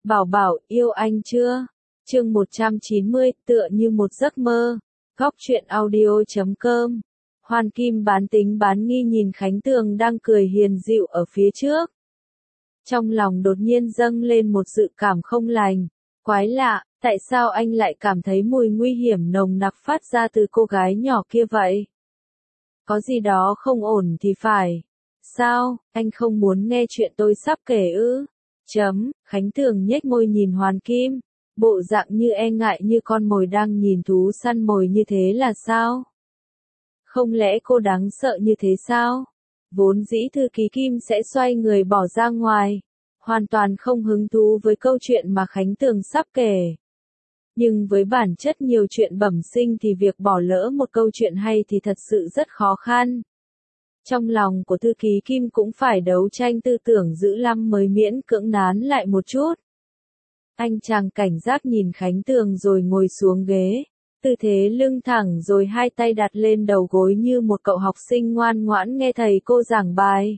Bảo Bảo yêu anh chưa? Chương 190, tựa như một giấc mơ. Góc truyện audio.com. Hoan Kim bán tính bán nghi nhìn Khánh Tường đang cười hiền dịu ở phía trước. Trong lòng đột nhiên dâng lên một dự cảm không lành. Quái lạ, tại sao anh lại cảm thấy mùi nguy hiểm nồng nặc phát ra từ cô gái nhỏ kia vậy? Có gì đó không ổn thì phải. Sao, anh không muốn nghe chuyện tôi sắp kể ư? Khánh Tường nhếch môi nhìn Hoan Kim, bộ dạng như e ngại như con mồi đang nhìn thú săn mồi như thế là sao? Không lẽ cô đáng sợ như thế sao? Vốn dĩ thư ký Kim sẽ xoay người bỏ ra ngoài, hoàn toàn không hứng thú với câu chuyện mà Khánh Tường sắp kể. Nhưng với bản chất nhiều chuyện bẩm sinh thì việc bỏ lỡ một câu chuyện hay thì thật sự rất khó khăn. Trong lòng của thư ký Kim cũng phải đấu tranh tư tưởng dữ lắm mới miễn cưỡng nán lại một chút. Anh chàng cảnh giác nhìn Khánh Tường rồi ngồi xuống ghế, tư thế lưng thẳng rồi hai tay đặt lên đầu gối như một cậu học sinh ngoan ngoãn nghe thầy cô giảng bài.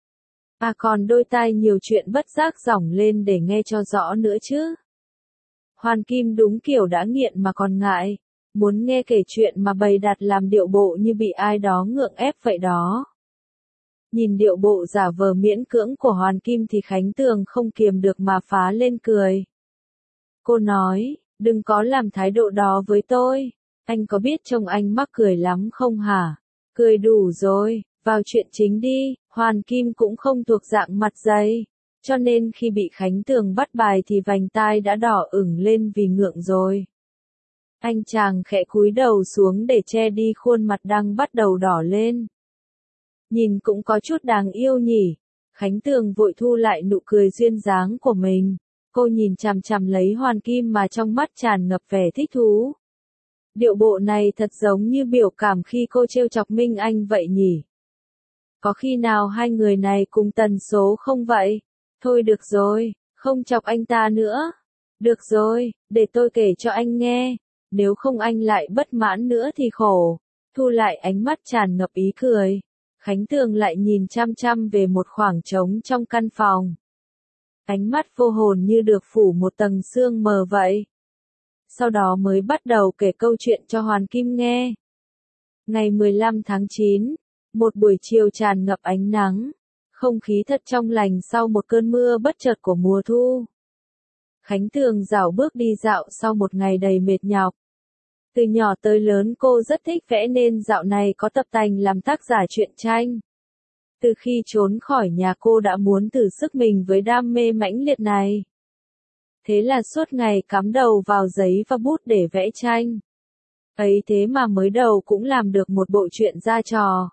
Còn đôi tai nhiều chuyện bất giác giỏng lên để nghe cho rõ nữa chứ. Hoan Kim đúng kiểu đã nghiện mà còn ngại, muốn nghe kể chuyện mà bày đặt làm điệu bộ như bị ai đó ngượng ép vậy đó. Nhìn điệu bộ giả vờ miễn cưỡng của Hoan Kim thì Khánh Tường không kiềm được mà phá lên cười. Cô nói, đừng có làm thái độ đó với tôi, anh có biết trông anh mắc cười lắm không hả? Cười đủ rồi, vào chuyện chính đi. Hoan Kim cũng không thuộc dạng mặt dày, cho nên khi bị Khánh Tường bắt bài thì vành tai đã đỏ ửng lên vì ngượng rồi. Anh chàng khẽ cúi đầu xuống để che đi khuôn mặt đang bắt đầu đỏ lên. Nhìn cũng có chút đáng yêu nhỉ. Khánh Tường vội thu lại nụ cười duyên dáng của mình. Cô nhìn chằm chằm lấy Hoan Kim mà trong mắt tràn ngập vẻ thích thú. Điệu bộ này thật giống như biểu cảm khi cô trêu chọc Minh Anh vậy nhỉ. Có khi nào hai người này cùng tần số không vậy? Thôi được rồi, không chọc anh ta nữa. Được rồi, để tôi kể cho anh nghe. Nếu không anh lại bất mãn nữa thì khổ. Thu lại ánh mắt tràn ngập ý cười. Khánh Tường lại nhìn chăm chăm về một khoảng trống trong căn phòng. Ánh mắt vô hồn như được phủ một tầng sương mờ vậy. Sau đó mới bắt đầu kể câu chuyện cho Hoan Kim nghe. Ngày 15 tháng 9, một buổi chiều tràn ngập ánh nắng, không khí thật trong lành sau một cơn mưa bất chợt của mùa thu. Khánh Tường dạo bước đi dạo sau một ngày đầy mệt nhọc. Từ nhỏ tới lớn cô rất thích vẽ nên dạo này có tập tành làm tác giả truyện tranh. Từ khi trốn khỏi nhà cô đã muốn thử sức mình với đam mê mãnh liệt này. Thế là suốt ngày cắm đầu vào giấy và bút để vẽ tranh. Ấy thế mà mới đầu cũng làm được một bộ truyện ra trò.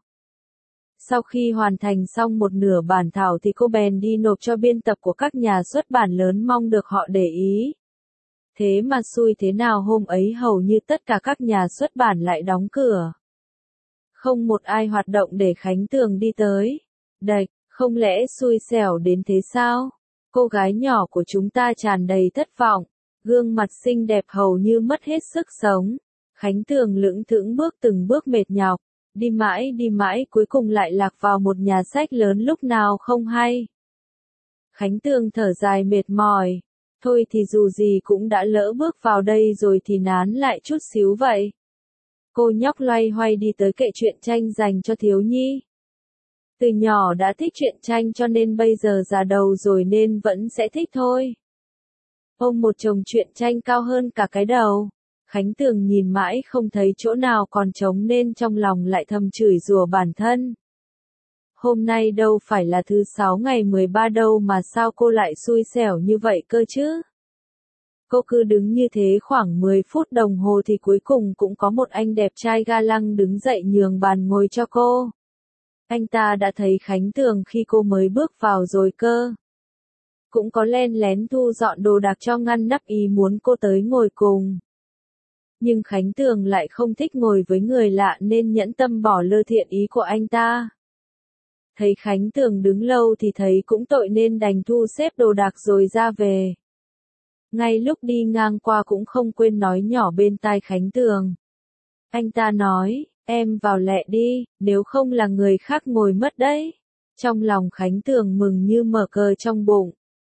Sau khi hoàn thành xong một nửa bản thảo thì cô bèn đi nộp cho biên tập của các nhà xuất bản lớn mong được họ để ý. Thế mà xui thế nào hôm ấy hầu như tất cả các nhà xuất bản lại đóng cửa. Không một ai hoạt động để Khánh Tường đi tới. Đạch, không lẽ xui xẻo đến thế sao? Cô gái nhỏ của chúng ta tràn đầy thất vọng, gương mặt xinh đẹp hầu như mất hết sức sống. Khánh Tường lững thững bước từng bước mệt nhọc, đi mãi cuối cùng lại lạc vào một nhà sách lớn lúc nào không hay. Khánh Tường thở dài mệt mỏi, thôi thì dù gì cũng đã lỡ bước vào đây rồi thì nán lại chút xíu vậy. Cô nhóc loay hoay đi tới kệ truyện tranh dành cho thiếu nhi. Từ nhỏ đã thích truyện tranh cho nên bây giờ già đầu rồi nên vẫn sẽ thích thôi. Ôm một chồng truyện tranh cao hơn cả cái đầu. Khánh Tường nhìn mãi không thấy chỗ nào còn trống nên trong lòng lại thầm chửi rủa bản thân. Hôm nay đâu phải là thứ 6 ngày 13 đâu mà sao cô lại xui xẻo như vậy cơ chứ? Cô cứ đứng như thế khoảng 10 phút đồng hồ thì cuối cùng cũng có một anh đẹp trai ga lăng đứng dậy nhường bàn ngồi cho cô. Anh ta đã thấy Khánh Tường khi cô mới bước vào rồi cơ. Cũng có len lén thu dọn đồ đạc cho ngăn nắp ý muốn cô tới ngồi cùng. Nhưng Khánh Tường lại không thích ngồi với người lạ nên nhẫn tâm bỏ lơ thiện ý của anh ta. Thấy Khánh Tường đứng lâu thì thấy cũng tội nên đành thu xếp đồ đạc rồi ra về. Ngay lúc đi ngang qua cũng không quên nói nhỏ bên tai Khánh Tường. Anh ta nói, em vào lẹ đi, nếu không là người khác ngồi mất đấy. Trong lòng Khánh Tường mừng như mở cờ trong bụng.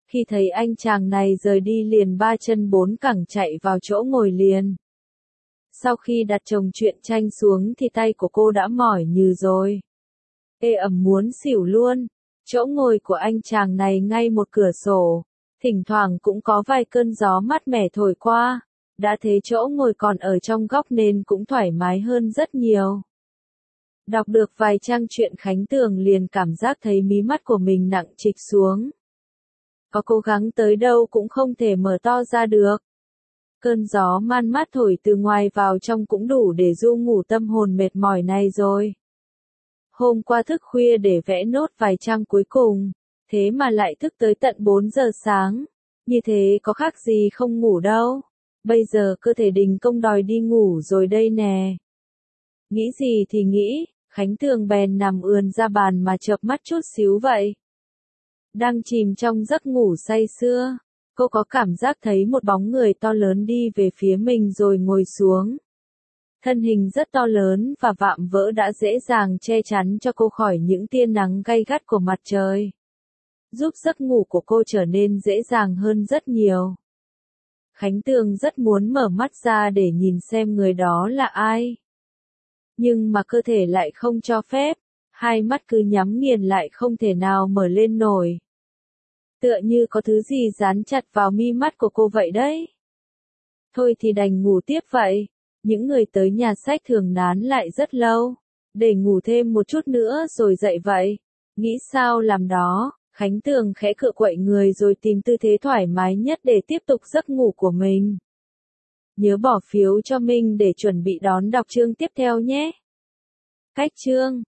Khi thấy anh chàng này rời đi liền ba chân bốn cẳng chạy vào chỗ ngồi liền. Sau khi đặt chồng truyện tranh xuống thì tay của cô đã mỏi nhừ rồi. Ê ẩm muốn xỉu luôn. Chỗ ngồi của anh chàng này ngay một cửa sổ. Thỉnh thoảng cũng có vài cơn gió mát mẻ thổi qua. Đã thế chỗ ngồi còn ở trong góc nên cũng thoải mái hơn rất nhiều. Đọc được vài trang truyện Khánh Tường liền cảm giác thấy mí mắt của mình nặng trịch xuống. Có cố gắng tới đâu cũng không thể mở to ra được. Cơn gió man mát thổi từ ngoài vào trong cũng đủ để du ngủ tâm hồn mệt mỏi này rồi. Hôm qua thức khuya để vẽ nốt vài trang cuối cùng, thế mà lại thức tới tận 4 giờ sáng. Như thế có khác gì không ngủ đâu. Bây giờ cơ thể đình công đòi đi ngủ rồi đây nè. Nghĩ gì thì nghĩ, Khánh Tường bèn nằm ườn ra bàn mà chợp mắt chút xíu vậy. Đang chìm trong giấc ngủ say sưa, cô có cảm giác thấy một bóng người to lớn đi về phía mình rồi ngồi xuống. Thân hình rất to lớn và vạm vỡ đã dễ dàng che chắn cho cô khỏi những tia nắng gay gắt của mặt trời, giúp giấc ngủ của cô trở nên dễ dàng hơn rất nhiều. Khánh Tường rất muốn mở mắt ra để nhìn xem người đó là ai. Nhưng mà cơ thể lại không cho phép, hai mắt cứ nhắm nghiền lại không thể nào mở lên nổi. Tựa như có thứ gì dán chặt vào mi mắt của cô vậy đấy. Thôi thì đành ngủ tiếp vậy. Những người tới nhà sách thường nán lại rất lâu, để ngủ thêm một chút nữa rồi dậy vậy. Nghĩ sao làm đó, Khánh Tường khẽ cựa quậy người rồi tìm tư thế thoải mái nhất để tiếp tục giấc ngủ của mình. Nhớ bỏ phiếu cho mình để chuẩn bị đón đọc chương tiếp theo nhé. Cách chương